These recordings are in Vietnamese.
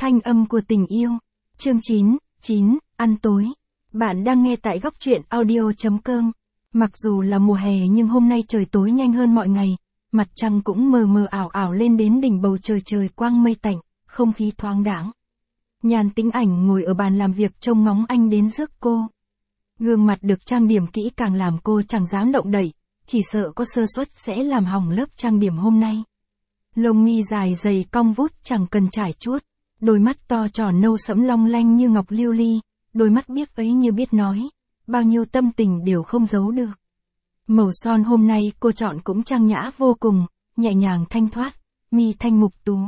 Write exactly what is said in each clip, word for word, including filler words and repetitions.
Thanh âm của tình yêu. Chương chín, chín, ăn tối. Bạn đang nghe tại góc truyện audio.com. Mặc dù là mùa hè nhưng hôm nay trời tối nhanh hơn mọi ngày, mặt trăng cũng mờ mờ ảo ảo lên đến đỉnh bầu trời, trời quang mây tạnh, không khí thoáng đãng. Nhan Tĩnh Ảnh ngồi ở bàn làm việc trông ngóng anh đến rước cô. Gương mặt được trang điểm kỹ càng làm cô chẳng dám động đậy, chỉ sợ có sơ suất sẽ làm hỏng lớp trang điểm hôm nay. Lông mi dài dày cong vút chẳng cần trải chuốt, đôi mắt to tròn nâu sẫm long lanh như ngọc lưu ly, đôi mắt biếc ấy như biết nói, bao nhiêu tâm tình đều không giấu được. Màu son hôm nay cô chọn cũng trang nhã vô cùng, nhẹ nhàng thanh thoát, mi thanh mục tú.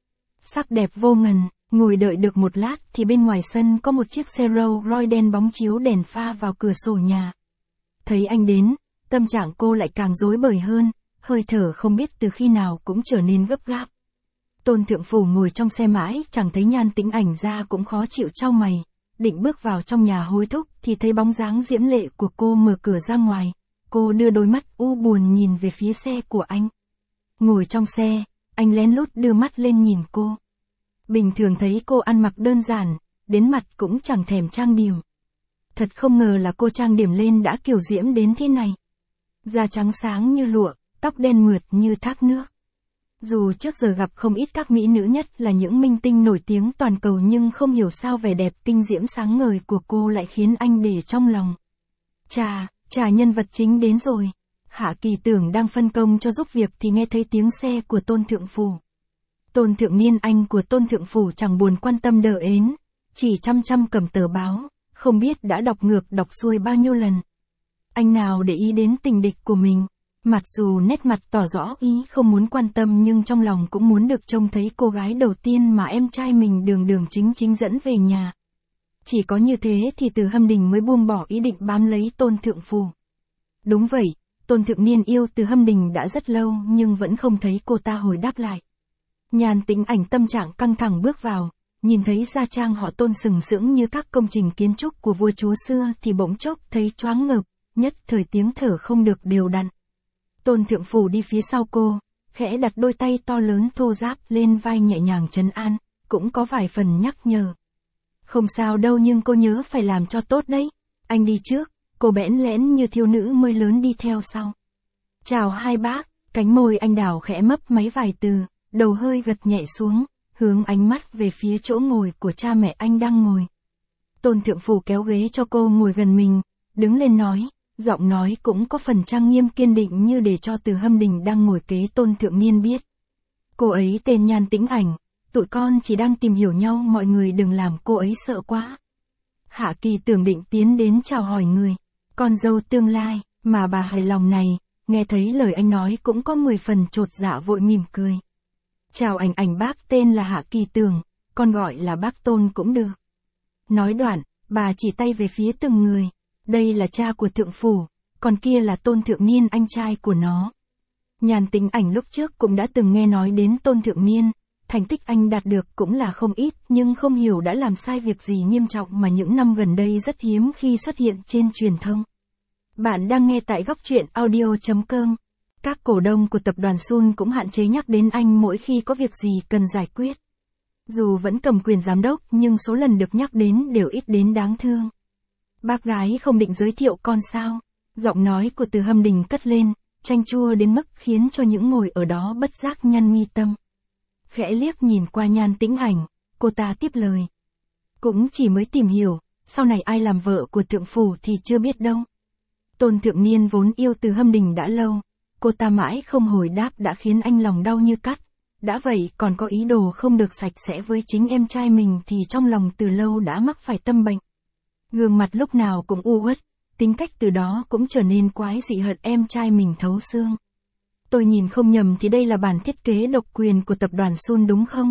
Sắc đẹp vô ngần, ngồi đợi được một lát thì bên ngoài sân có một chiếc xe Rolls Royce đen bóng chiếu đèn pha vào cửa sổ nhà. Thấy anh đến, tâm trạng cô lại càng rối bời hơn, hơi thở không biết từ khi nào cũng trở nên gấp gáp. Tôn Thượng Phủ ngồi trong xe mãi chẳng thấy Nhan Tĩnh Ảnh ra cũng khó chịu chau mày, định bước vào trong nhà hối thúc thì thấy bóng dáng diễm lệ của cô mở cửa ra ngoài. Cô đưa đôi mắt u buồn nhìn về phía xe của anh. Ngồi trong xe, anh lén lút đưa mắt lên nhìn cô. Bình thường thấy cô ăn mặc đơn giản, đến mặt cũng chẳng thèm trang điểm. Thật không ngờ là cô trang điểm lên đã kiều diễm đến thế này. Da trắng sáng như lụa, tóc đen mượt như thác nước. Dù trước giờ gặp không ít các mỹ nữ nhất là những minh tinh nổi tiếng toàn cầu nhưng không hiểu sao vẻ đẹp kinh diễm sáng ngời của cô lại khiến anh để trong lòng. Chà, chà nhân vật chính đến rồi. Hạ Kỳ Tưởng đang phân công cho giúp việc thì nghe thấy tiếng xe của Tôn Thượng Phủ. Tôn Thượng Niên anh của Tôn Thượng Phủ chẳng buồn quan tâm đờ ến, chỉ chăm chăm cầm tờ báo, không biết đã đọc ngược đọc xuôi bao nhiêu lần. Anh nào để ý đến tình địch của mình, mặc dù nét mặt tỏ rõ ý không muốn quan tâm nhưng trong lòng cũng muốn được trông thấy cô gái đầu tiên mà em trai mình đường đường chính chính dẫn về nhà. Chỉ có như thế thì Từ Hâm Đình mới buông bỏ ý định bám lấy Tôn Thượng Phủ. Đúng vậy, Tôn Thượng Niên yêu Từ Hâm Đình đã rất lâu nhưng vẫn không thấy cô ta hồi đáp lại. Nhan Tĩnh Ảnh tâm trạng căng thẳng bước vào, nhìn thấy gia trang họ Tôn sừng sững như các công trình kiến trúc của vua chúa xưa thì bỗng chốc thấy choáng ngợp, nhất thời tiếng thở không được đều đặn. Tôn Thượng Phủ đi phía sau cô, khẽ đặt đôi tay to lớn thô ráp lên vai nhẹ nhàng trấn an, cũng có vài phần nhắc nhở. Không sao đâu nhưng cô nhớ phải làm cho tốt đấy. Anh đi trước, cô bẽn lẽn như thiếu nữ mới lớn đi theo sau. Chào hai bác, cánh môi anh đào khẽ mấp máy vài từ, đầu hơi gật nhẹ xuống, hướng ánh mắt về phía chỗ ngồi của cha mẹ anh đang ngồi. Tôn Thượng Phủ kéo ghế cho cô ngồi gần mình, đứng lên nói, giọng nói cũng có phần trang nghiêm kiên định như để cho Từ Hâm Đình đang ngồi kế Tôn Thượng Niên biết. Cô ấy tên Nhan Tĩnh Ảnh, tụi con chỉ đang tìm hiểu nhau, mọi người đừng làm cô ấy sợ quá. Hạ Kỳ Tưởng định tiến đến chào hỏi người, con dâu tương lai, mà bà hài lòng này, nghe thấy lời anh nói cũng có mười phần chột dạ vội mỉm cười. Chào Ảnh Ảnh bác tên là Hạ Kỳ Tưởng, con gọi là bác Tôn cũng được. Nói đoạn, bà chỉ tay về phía từng người. Đây là cha của Thượng Phủ, còn kia là Tôn Thượng Niên anh trai của nó. Nhan Tĩnh Ảnh lúc trước cũng đã từng nghe nói đến Tôn Thượng Niên, thành tích anh đạt được cũng là không ít nhưng không hiểu đã làm sai việc gì nghiêm trọng mà những năm gần đây rất hiếm khi xuất hiện trên truyền thông. Bạn đang nghe tại góc truyện audio.com. Các cổ đông của tập đoàn Sun cũng hạn chế nhắc đến anh mỗi khi có việc gì cần giải quyết. Dù vẫn cầm quyền giám đốc nhưng số lần được nhắc đến đều ít đến đáng thương. Bác gái không định giới thiệu con sao? Giọng nói của Từ Hâm Đình cất lên, chanh chua đến mức khiến cho những ngồi ở đó bất giác nhăn mi tâm. Khẽ liếc nhìn qua Nhan Tĩnh Ảnh, cô ta tiếp lời. Cũng chỉ mới tìm hiểu, sau này ai làm vợ của Thượng Phủ thì chưa biết đâu. Tôn Thượng Niên vốn yêu Từ Hâm Đình đã lâu, cô ta mãi không hồi đáp đã khiến anh lòng đau như cắt. Đã vậy còn có ý đồ không được sạch sẽ với chính em trai mình thì trong lòng từ lâu đã mắc phải tâm bệnh. Gương mặt lúc nào cũng u uất, tính cách từ đó cũng trở nên quái dị hận em trai mình thấu xương. Tôi nhìn không nhầm thì đây là bản thiết kế độc quyền của tập đoàn Sun đúng không?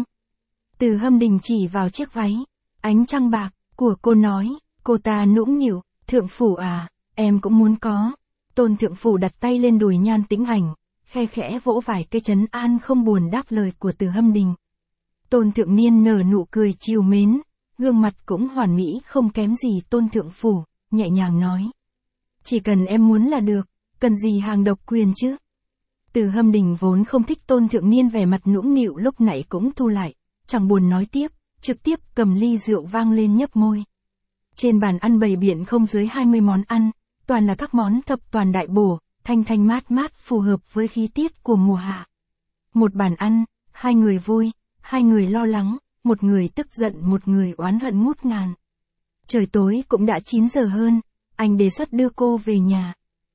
Từ Hâm Đình chỉ vào chiếc váy, ánh trăng bạc, của cô nói, cô ta nũng nịu, Thượng Phủ à, em cũng muốn có. Tôn Thượng Phủ đặt tay lên đùi Nhan Tĩnh Ảnh, khe khẽ vỗ vài cây trấn an không buồn đáp lời của Từ Hâm Đình. Tôn Thượng Niên nở nụ cười trìu mến, gương mặt cũng hoàn mỹ không kém gì Tôn Thượng Phủ, nhẹ nhàng nói. Chỉ cần em muốn là được, cần gì hàng độc quyền chứ? Từ Hâm Đình vốn không thích Tôn Thượng Niên vẻ mặt nũng nịu lúc nãy cũng thu lại, chẳng buồn nói tiếp, trực tiếp cầm ly rượu vang lên nhấp môi. Trên bàn ăn bày biện không dưới hai mươi món ăn, toàn là các món thập toàn đại bổ, thanh thanh mát mát phù hợp với khí tiết của mùa hạ. Một bàn ăn, hai người vui, hai người lo lắng, một người tức giận một người oán hận ngút ngàn. Trời tối cũng đã chín giờ hơn, anh đề xuất đưa cô về nhà.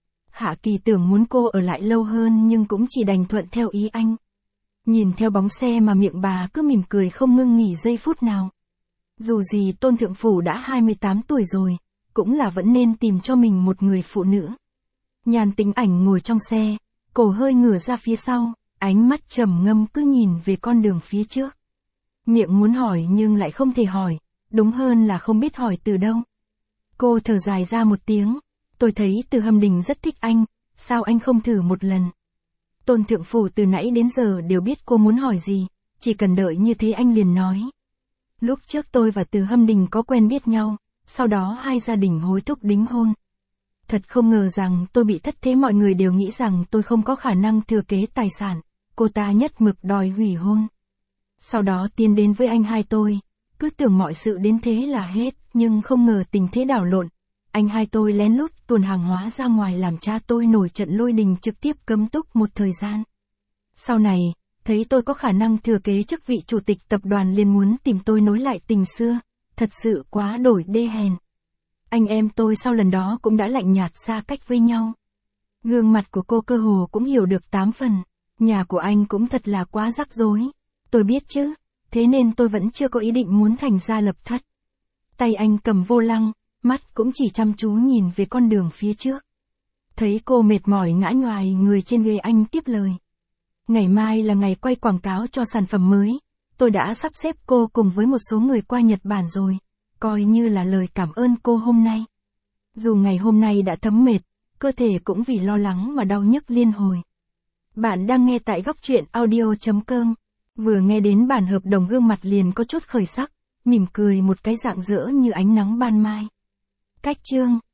Hạ Kỳ tưởng muốn cô ở lại lâu hơn nhưng cũng chỉ đành thuận theo ý anh. Nhìn theo bóng xe mà miệng bà cứ mỉm cười không ngưng nghỉ giây phút nào. Dù gì Tôn Thượng Phủ đã hai mươi tám tuổi rồi, cũng là vẫn nên tìm cho mình một người phụ nữ. Nhàn Tĩnh Ảnh ngồi trong xe, cổ hơi ngửa ra phía sau, ánh mắt trầm ngâm cứ nhìn về con đường phía trước. Miệng muốn hỏi nhưng lại không thể hỏi, đúng hơn là không biết hỏi từ đâu. Cô thở dài ra một tiếng, tôi thấy Từ Hâm Đình rất thích anh, sao anh không thử một lần. Tôn Thượng Phủ từ nãy đến giờ đều biết cô muốn hỏi gì, chỉ cần đợi như thế anh liền nói. Lúc trước tôi và Từ Hâm Đình có quen biết nhau, sau đó hai gia đình hối thúc đính hôn. Thật không ngờ rằng tôi bị thất thế, mọi người đều nghĩ rằng tôi không có khả năng thừa kế tài sản, cô ta nhất mực đòi hủy hôn. Sau đó tiến đến với anh hai tôi, cứ tưởng mọi sự đến thế là hết, nhưng không ngờ tình thế đảo lộn. Anh hai tôi lén lút tuồn hàng hóa ra ngoài làm cha tôi nổi trận lôi đình trực tiếp cấm túc một thời gian. Sau này, thấy tôi có khả năng thừa kế chức vị chủ tịch tập đoàn liền muốn tìm tôi nối lại tình xưa, thật sự quá đổi đê hèn. Anh em tôi sau lần đó cũng đã lạnh nhạt xa cách với nhau. Gương mặt của cô cơ hồ cũng hiểu được tám phần, nhà của anh cũng thật là quá rắc rối. Tôi biết chứ, thế nên tôi vẫn chưa có ý định muốn thành gia lập thất. Tay anh cầm vô lăng, mắt cũng chỉ chăm chú nhìn về con đường phía trước. Thấy cô mệt mỏi ngã nhoài người trên ghế, anh tiếp lời. Ngày mai là ngày quay quảng cáo cho sản phẩm mới, tôi đã sắp xếp cô cùng với một số người qua Nhật Bản rồi, coi như là lời cảm ơn cô hôm nay. Dù ngày hôm nay đã thấm mệt, cơ thể cũng vì lo lắng mà đau nhức liên hồi. Bạn đang nghe tại góc truyện audio chấm com. Vừa nghe đến bản hợp đồng gương mặt liền có chút khởi sắc, mỉm cười một cái rạng rỡ như ánh nắng ban mai. Cách chương